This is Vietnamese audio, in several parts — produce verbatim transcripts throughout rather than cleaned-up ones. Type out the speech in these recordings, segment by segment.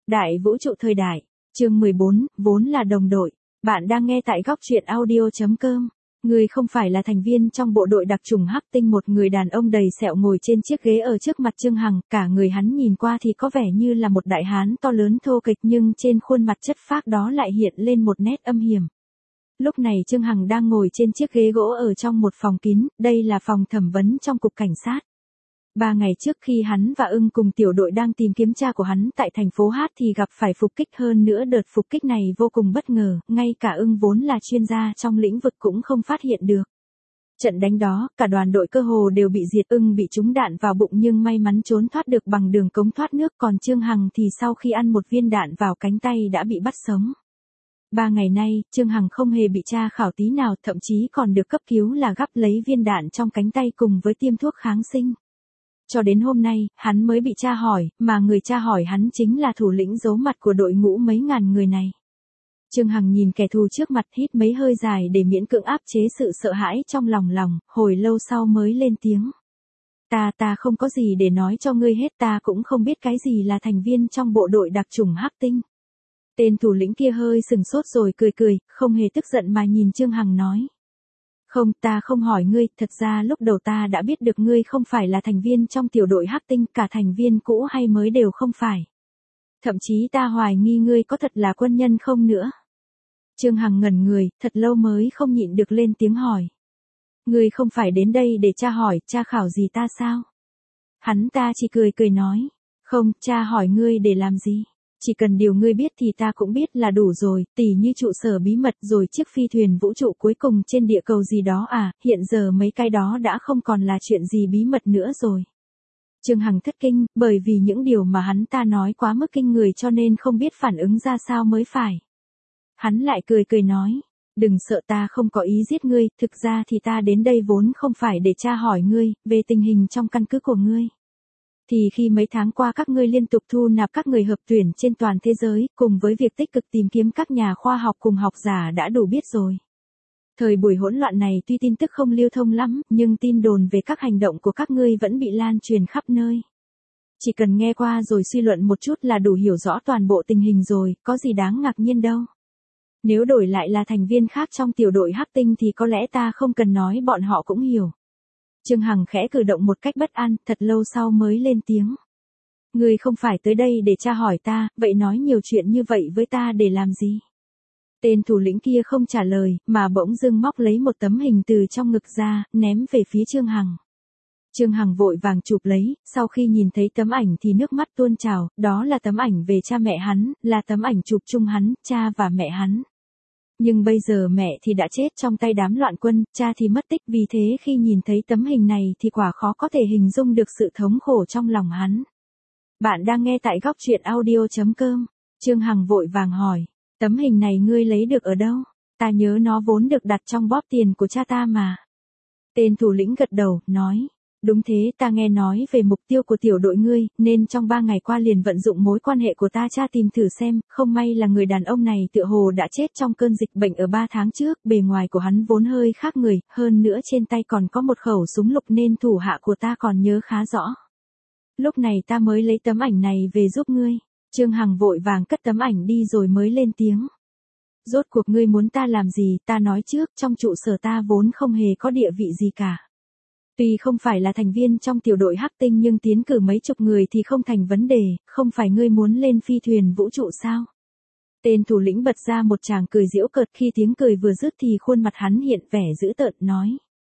Đại vũ trụ thời đại, chương mười bốn, vốn là đồng đội. Bạn đang nghe tại góc truyện audio chấm com. Người không phải là thành viên trong bộ đội đặc trùng Hắc Tinh. Một người đàn ông đầy sẹo ngồi trên chiếc ghế ở trước mặt Trương Hằng, cả người hắn nhìn qua thì có vẻ như là một đại hán to lớn thô kệch, nhưng trên khuôn mặt chất phác đó lại hiện lên một nét âm hiểm. Lúc này Trương Hằng đang ngồi trên chiếc ghế gỗ ở trong một phòng kín, đây là phòng thẩm vấn trong cục cảnh sát. Ba ngày trước khi hắn và ưng cùng tiểu đội đang tìm kiếm cha của hắn tại thành phố Hát thì gặp phải phục kích, hơn nữa đợt phục kích này vô cùng bất ngờ, ngay cả ưng vốn là chuyên gia trong lĩnh vực cũng không phát hiện được. Trận đánh đó, cả đoàn đội cơ hồ đều bị diệt, ưng bị trúng đạn vào bụng nhưng may mắn trốn thoát được bằng đường cống thoát nước, còn Trương Hằng thì sau khi ăn một viên đạn vào cánh tay đã bị bắt sống. Ba ngày nay, Trương Hằng không hề bị tra khảo tí nào, thậm chí còn được cấp cứu là gắp lấy viên đạn trong cánh tay cùng với tiêm thuốc kháng sinh. Cho đến hôm nay, hắn mới bị tra hỏi, mà người tra hỏi hắn chính là thủ lĩnh giấu mặt của đội ngũ mấy ngàn người này. Trương Hằng nhìn kẻ thù trước mặt, hít mấy hơi dài để miễn cưỡng áp chế sự sợ hãi trong lòng lòng, hồi lâu sau mới lên tiếng. Ta ta không có gì để nói cho ngươi hết, ta cũng không biết cái gì là thành viên trong bộ đội đặc chủng Hắc Tinh. Tên thủ lĩnh kia hơi sừng sốt rồi cười cười, không hề tức giận mà nhìn Trương Hằng nói. Không, ta không hỏi ngươi, thật ra lúc đầu ta đã biết được ngươi không phải là thành viên trong tiểu đội Hắc Tinh, cả thành viên cũ hay mới đều không phải. Thậm chí ta hoài nghi ngươi có thật là quân nhân không nữa. Trương Hằng ngẩn người, thật lâu mới không nhịn được lên tiếng hỏi. Ngươi không phải đến đây để tra hỏi, tra khảo gì ta sao? Hắn ta chỉ cười cười nói. Không, tra hỏi ngươi để làm gì? Chỉ cần điều ngươi biết thì ta cũng biết là đủ rồi, tỉ như trụ sở bí mật rồi chiếc phi thuyền vũ trụ cuối cùng trên địa cầu gì đó à, hiện giờ mấy cái đó đã không còn là chuyện gì bí mật nữa rồi. Trương Hằng thất kinh, bởi vì những điều mà hắn ta nói quá mức kinh người cho nên không biết phản ứng ra sao mới phải. Hắn lại cười cười nói, đừng sợ, ta không có ý giết ngươi, thực ra thì ta đến đây vốn không phải để tra hỏi ngươi, về tình hình trong căn cứ của ngươi. Thì khi mấy tháng qua các ngươi liên tục thu nạp các người hợp tuyển trên toàn thế giới, cùng với việc tích cực tìm kiếm các nhà khoa học cùng học giả đã đủ biết rồi. Thời buổi hỗn loạn này tuy tin tức không lưu thông lắm, nhưng tin đồn về các hành động của các ngươi vẫn bị lan truyền khắp nơi. Chỉ cần nghe qua rồi suy luận một chút là đủ hiểu rõ toàn bộ tình hình rồi, có gì đáng ngạc nhiên đâu. Nếu đổi lại là thành viên khác trong tiểu đội Hắc Tinh thì có lẽ ta không cần nói bọn họ cũng hiểu. Trương Hằng khẽ cử động một cách bất an, thật lâu sau mới lên tiếng. Ngươi không phải tới đây để tra hỏi ta, vậy nói nhiều chuyện như vậy với ta để làm gì? Tên thủ lĩnh kia không trả lời, mà bỗng dưng móc lấy một tấm hình từ trong ngực ra, ném về phía Trương Hằng. Trương Hằng vội vàng chụp lấy, sau khi nhìn thấy tấm ảnh thì nước mắt tuôn trào, đó là tấm ảnh về cha mẹ hắn, là tấm ảnh chụp chung hắn, cha và mẹ hắn. Nhưng bây giờ mẹ thì đã chết trong tay đám loạn quân, cha thì mất tích, vì thế khi nhìn thấy tấm hình này thì quả khó có thể hình dung được sự thống khổ trong lòng hắn. Bạn đang nghe tại góc truyện audio chấm com. Trương Hằng vội vàng hỏi, tấm hình này ngươi lấy được ở đâu? Ta nhớ nó vốn được đặt trong bóp tiền của cha ta mà. Tên thủ lĩnh gật đầu, nói. Đúng thế, ta nghe nói về mục tiêu của tiểu đội ngươi, nên trong ba ngày qua liền vận dụng mối quan hệ của ta tra tìm thử xem, không may là người đàn ông này tựa hồ đã chết trong cơn dịch bệnh ở ba tháng trước, bề ngoài của hắn vốn hơi khác người, hơn nữa trên tay còn có một khẩu súng lục nên thủ hạ của ta còn nhớ khá rõ. Lúc này ta mới lấy tấm ảnh này về giúp ngươi. Trương Hằng vội vàng cất tấm ảnh đi rồi mới lên tiếng. Rốt cuộc ngươi muốn ta làm gì, ta nói trước, trong trụ sở ta vốn không hề có địa vị gì cả. Tuy không phải là thành viên trong tiểu đội Hắc Tinh nhưng tiến cử mấy chục người thì không thành vấn đề, không phải ngươi muốn lên phi thuyền vũ trụ sao? Tên thủ lĩnh bật ra một tràng cười giễu cợt, khi tiếng cười vừa dứt thì khuôn mặt hắn hiện vẻ dữ tợn, nói.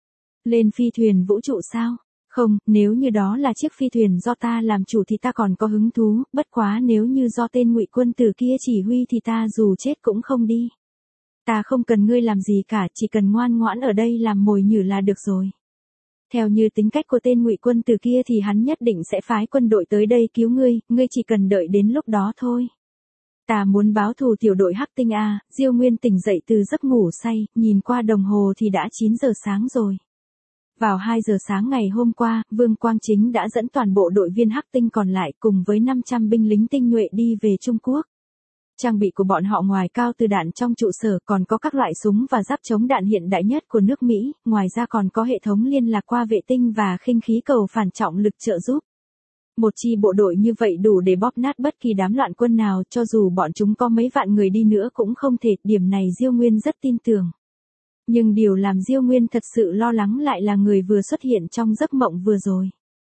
Lên phi thuyền vũ trụ sao? Không, nếu như đó là chiếc phi thuyền do ta làm chủ thì ta còn có hứng thú, bất quá nếu như do tên Ngụy quân tử kia chỉ huy thì ta dù chết cũng không đi. Ta không cần ngươi làm gì cả, chỉ cần ngoan ngoãn ở đây làm mồi nhử là được rồi. Theo như tính cách của tên Ngụy quân tử kia thì hắn nhất định sẽ phái quân đội tới đây cứu ngươi, ngươi chỉ cần đợi đến lúc đó thôi. Ta muốn báo thù tiểu đội Hắc Tinh a. Diêu Nguyên tỉnh dậy từ giấc ngủ say, nhìn qua đồng hồ thì đã chín giờ sáng rồi. Vào hai giờ sáng ngày hôm qua, Vương Quang Chính đã dẫn toàn bộ đội viên Hắc Tinh còn lại cùng với năm trăm binh lính tinh nhuệ đi về Trung Quốc. Trang bị của bọn họ ngoài cao từ đạn trong trụ sở còn có các loại súng và giáp chống đạn hiện đại nhất của nước Mỹ, ngoài ra còn có hệ thống liên lạc qua vệ tinh và khinh khí cầu phản trọng lực trợ giúp. Một chi bộ đội như vậy đủ để bóp nát bất kỳ đám loạn quân nào, cho dù bọn chúng có mấy vạn người đi nữa cũng không thể, điểm này Diêu Nguyên rất tin tưởng. Nhưng điều làm Diêu Nguyên thật sự lo lắng lại là người vừa xuất hiện trong giấc mộng vừa rồi.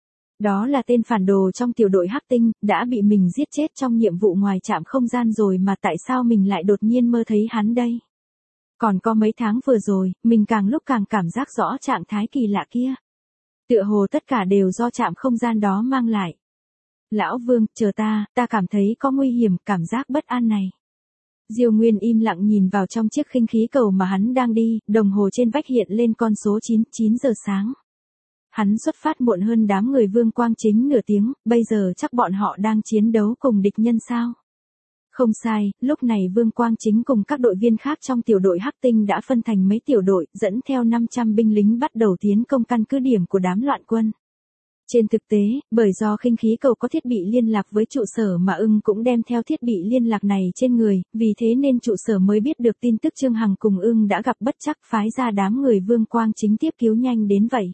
Đó là tên phản đồ trong tiểu đội Hắc Tinh, đã bị mình giết chết trong nhiệm vụ ngoài trạm không gian rồi mà tại sao mình lại đột nhiên mơ thấy hắn đây? Còn có mấy tháng vừa rồi, mình càng lúc càng cảm giác rõ trạng thái kỳ lạ kia. Tựa hồ tất cả đều do trạm không gian đó mang lại. Lão Vương, chờ ta, ta cảm thấy có nguy hiểm, cảm giác bất an này. Diêu Nguyên im lặng nhìn vào trong chiếc khinh khí cầu mà hắn đang đi, đồng hồ trên vách hiện lên con số chín, chín giờ sáng. Hắn xuất phát muộn hơn đám người Vương Quang Chính nửa tiếng, bây giờ chắc bọn họ đang chiến đấu cùng địch nhân sao? Không sai, lúc này Vương Quang Chính cùng các đội viên khác trong tiểu đội Hắc Tinh đã phân thành mấy tiểu đội, dẫn theo năm trăm binh lính bắt đầu tiến công căn cứ điểm của đám loạn quân. Trên thực tế, bởi do khinh khí cầu có thiết bị liên lạc với trụ sở mà ưng cũng đem theo thiết bị liên lạc này trên người, vì thế nên trụ sở mới biết được tin tức Trương Hằng cùng ưng đã gặp bất trắc phái ra đám người Vương Quang Chính tiếp cứu nhanh đến vậy.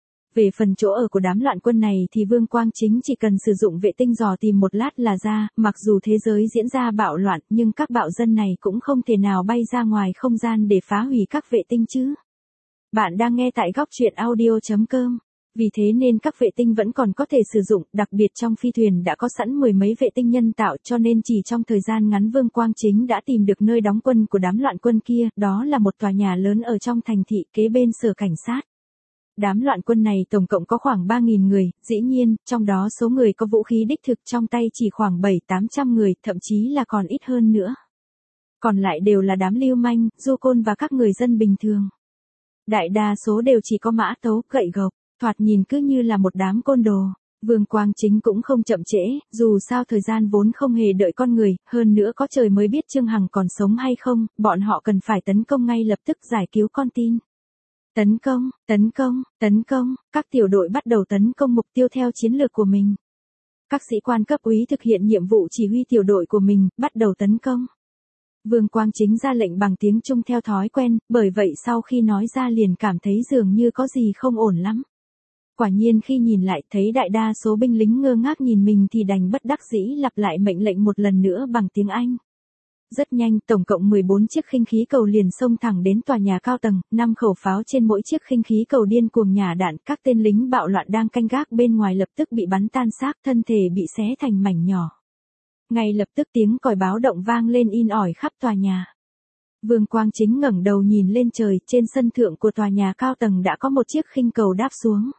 Về phần chỗ ở của đám loạn quân này thì Vương Quang Chính chỉ cần sử dụng vệ tinh dò tìm một lát là ra, mặc dù thế giới diễn ra bạo loạn nhưng các bạo dân này cũng không thể nào bay ra ngoài không gian để phá hủy các vệ tinh chứ. Bạn đang nghe tại góc truyện audio chấm com. Vì thế nên các vệ tinh vẫn còn có thể sử dụng, đặc biệt trong phi thuyền đã có sẵn mười mấy vệ tinh nhân tạo cho nên chỉ trong thời gian ngắn Vương Quang Chính đã tìm được nơi đóng quân của đám loạn quân kia, đó là một tòa nhà lớn ở trong thành thị kế bên sở cảnh sát. Đám loạn quân này tổng cộng có khoảng ba nghìn người, dĩ nhiên, trong đó số người có vũ khí đích thực trong tay chỉ khoảng bảy tám trăm người, thậm chí là còn ít hơn nữa. Còn lại đều là đám lưu manh, du côn và các người dân bình thường. Đại đa số đều chỉ có mã tấu, gậy gộc, thoạt nhìn cứ như là một đám côn đồ. Vương Quang Chính cũng không chậm trễ, dù sao thời gian vốn không hề đợi con người, hơn nữa có trời mới biết Trương Hằng còn sống hay không, bọn họ cần phải tấn công ngay lập tức giải cứu con tin. Tấn công, tấn công, tấn công, các tiểu đội bắt đầu tấn công mục tiêu theo chiến lược của mình. Các sĩ quan cấp úy thực hiện nhiệm vụ chỉ huy tiểu đội của mình, bắt đầu tấn công. Vương Quang Chính ra lệnh bằng tiếng Trung theo thói quen, bởi vậy sau khi nói ra liền cảm thấy dường như có gì không ổn lắm. Quả nhiên khi nhìn lại thấy đại đa số binh lính ngơ ngác nhìn mình thì đành bất đắc dĩ lặp lại mệnh lệnh một lần nữa bằng tiếng Anh. Rất nhanh, tổng cộng mười bốn chiếc khinh khí cầu liền xông thẳng đến tòa nhà cao tầng, năm khẩu pháo trên mỗi chiếc khinh khí cầu điên cuồng nhả đạn, các tên lính bạo loạn đang canh gác bên ngoài lập tức bị bắn tan xác, thân thể bị xé thành mảnh nhỏ. Ngay lập tức tiếng còi báo động vang lên in ỏi khắp tòa nhà. Vương Quang Chính ngẩng đầu nhìn lên trời, trên sân thượng của tòa nhà cao tầng đã có một chiếc khinh cầu đáp xuống.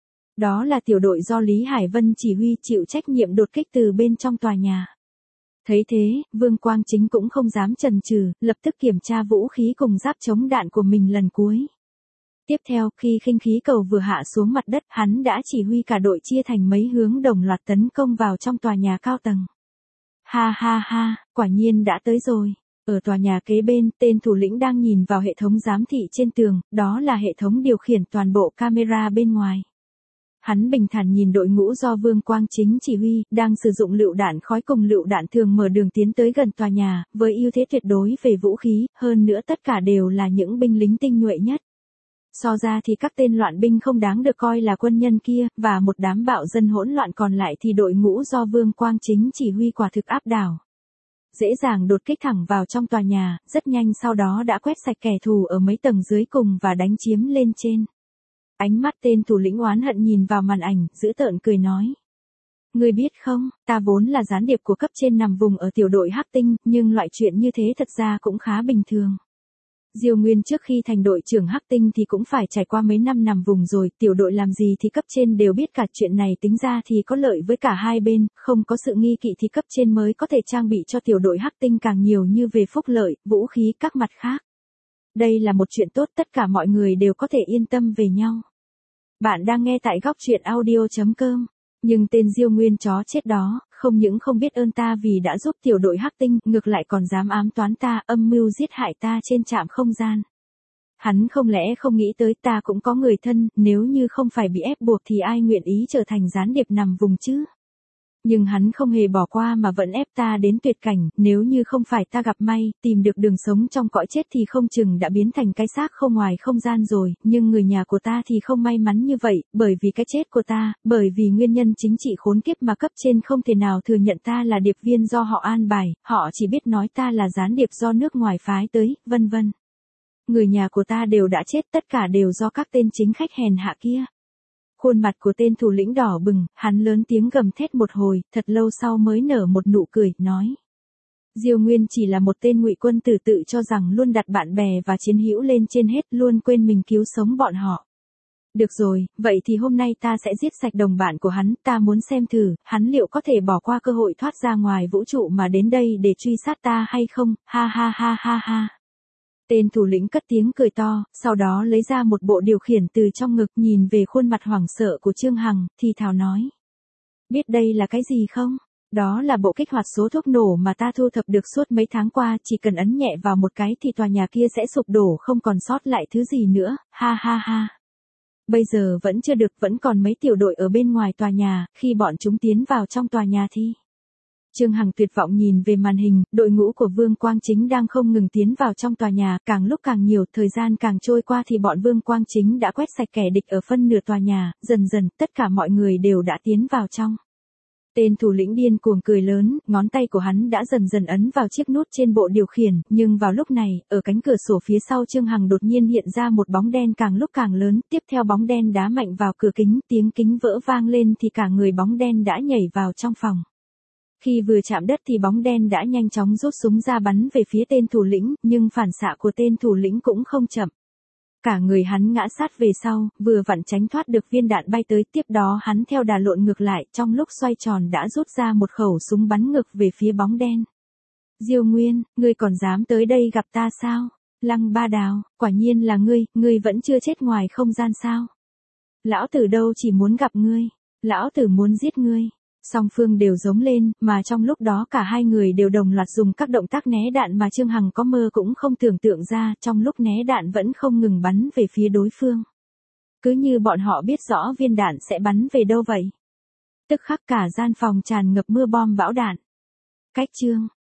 Đó là tiểu đội do Lý Hải Vân chỉ huy chịu trách nhiệm đột kích từ bên trong tòa nhà. Thấy thế, Vương Quang Chính cũng không dám chần chừ, lập tức kiểm tra vũ khí cùng giáp chống đạn của mình lần cuối. Tiếp theo, khi khinh khí cầu vừa hạ xuống mặt đất, hắn đã chỉ huy cả đội chia thành mấy hướng đồng loạt tấn công vào trong tòa nhà cao tầng. Ha ha ha, quả nhiên đã tới rồi. Ở tòa nhà kế bên, tên thủ lĩnh đang nhìn vào hệ thống giám thị trên tường, đó là hệ thống điều khiển toàn bộ camera bên ngoài. Hắn bình thản nhìn đội ngũ do Vương Quang Chính chỉ huy, đang sử dụng lựu đạn khói cùng lựu đạn thường mở đường tiến tới gần tòa nhà, với ưu thế tuyệt đối về vũ khí, hơn nữa tất cả đều là những binh lính tinh nhuệ nhất. So ra thì các tên loạn binh không đáng được coi là quân nhân kia, và một đám bạo dân hỗn loạn còn lại thì đội ngũ do Vương Quang Chính chỉ huy quả thực áp đảo. Dễ dàng đột kích thẳng vào trong tòa nhà, rất nhanh sau đó đã quét sạch kẻ thù ở mấy tầng dưới cùng và đánh chiếm lên trên. Ánh mắt tên thủ lĩnh oán hận nhìn vào màn ảnh, dữ tợn cười nói. Ngươi biết không, ta vốn là gián điệp của cấp trên nằm vùng ở tiểu đội Hắc Tinh, nhưng loại chuyện như thế thật ra cũng khá bình thường. Diêu Nguyên trước khi thành đội trưởng Hắc Tinh thì cũng phải trải qua mấy năm nằm vùng rồi, tiểu đội làm gì thì cấp trên đều biết cả, chuyện này tính ra thì có lợi với cả hai bên, không có sự nghi kỵ thì cấp trên mới có thể trang bị cho tiểu đội Hắc Tinh càng nhiều như về phúc lợi, vũ khí các mặt khác. Đây là một chuyện tốt, tất cả mọi người đều có thể yên tâm về nhau. Bạn đang nghe tại góc truyện audio chấm com. Nhưng tên Diêu Nguyên chó chết đó, không những không biết ơn ta vì đã giúp tiểu đội Hắc Tinh, ngược lại còn dám ám toán ta, âm mưu giết hại ta trên trạm không gian. Hắn không lẽ không nghĩ tới ta cũng có người thân, nếu như không phải bị ép buộc thì ai nguyện ý trở thành gián điệp nằm vùng chứ? Nhưng hắn không hề bỏ qua mà vẫn ép ta đến tuyệt cảnh, nếu như không phải ta gặp may, tìm được đường sống trong cõi chết thì không chừng đã biến thành cái xác không ngoài không gian rồi, nhưng người nhà của ta thì không may mắn như vậy, bởi vì cái chết của ta, bởi vì nguyên nhân chính trị khốn kiếp mà cấp trên không thể nào thừa nhận ta là điệp viên do họ an bài, họ chỉ biết nói ta là gián điệp do nước ngoài phái tới, vân vân. Người nhà của ta đều đã chết, tất cả đều do các tên chính khách hèn hạ kia. Khuôn mặt của tên thủ lĩnh đỏ bừng, hắn lớn tiếng gầm thét một hồi, thật lâu sau mới nở một nụ cười, nói. Diêu Nguyên chỉ là một tên ngụy quân tử tự cho rằng luôn đặt bạn bè và chiến hữu lên trên hết, luôn quên mình cứu sống bọn họ. Được rồi, vậy thì hôm nay ta sẽ giết sạch đồng bạn của hắn, ta muốn xem thử, hắn liệu có thể bỏ qua cơ hội thoát ra ngoài vũ trụ mà đến đây để truy sát ta hay không, ha ha ha ha ha. Tên thủ lĩnh cất tiếng cười to, sau đó lấy ra một bộ điều khiển từ trong ngực, nhìn về khuôn mặt hoảng sợ của Trương Hằng, thì thào nói. Biết đây là cái gì không? Đó là bộ kích hoạt số thuốc nổ mà ta thu thập được suốt mấy tháng qua, chỉ cần ấn nhẹ vào một cái thì tòa nhà kia sẽ sụp đổ không còn sót lại thứ gì nữa, ha ha ha. Bây giờ vẫn chưa được, vẫn còn mấy tiểu đội ở bên ngoài tòa nhà, khi bọn chúng tiến vào trong tòa nhà thì... Trương Hằng tuyệt vọng nhìn về màn hình, đội ngũ của Vương Quang Chính đang không ngừng tiến vào trong tòa nhà, càng lúc càng nhiều, thời gian càng trôi qua thì bọn Vương Quang Chính đã quét sạch kẻ địch ở phân nửa tòa nhà, dần dần, tất cả mọi người đều đã tiến vào trong. Tên thủ lĩnh điên cuồng cười lớn, ngón tay của hắn đã dần dần ấn vào chiếc nút trên bộ điều khiển, nhưng vào lúc này, ở cánh cửa sổ phía sau Trương Hằng đột nhiên hiện ra một bóng đen càng lúc càng lớn, tiếp theo bóng đen đá mạnh vào cửa kính, tiếng kính vỡ vang lên thì cả người bóng đen đã nhảy vào trong phòng. Khi vừa chạm đất thì bóng đen đã nhanh chóng rút súng ra bắn về phía tên thủ lĩnh, nhưng phản xạ của tên thủ lĩnh cũng không chậm. Cả người hắn ngã sát về sau, vừa vặn tránh thoát được viên đạn bay tới, tiếp đó hắn theo đà lộn ngược lại, trong lúc xoay tròn đã rút ra một khẩu súng bắn ngược về phía bóng đen. Diêu Nguyên, ngươi còn dám tới đây gặp ta sao? Lăng Ba Đào, quả nhiên là ngươi, ngươi vẫn chưa chết ngoài không gian sao? Lão tử đâu chỉ muốn gặp ngươi, lão tử muốn giết ngươi. Song phương đều giống lên, mà trong lúc đó cả hai người đều đồng loạt dùng các động tác né đạn mà Trương Hằng có mơ cũng không tưởng tượng ra, trong lúc né đạn vẫn không ngừng bắn về phía đối phương. Cứ như bọn họ biết rõ viên đạn sẽ bắn về đâu vậy. Tức khắc cả gian phòng tràn ngập mưa bom bão đạn. Cách chương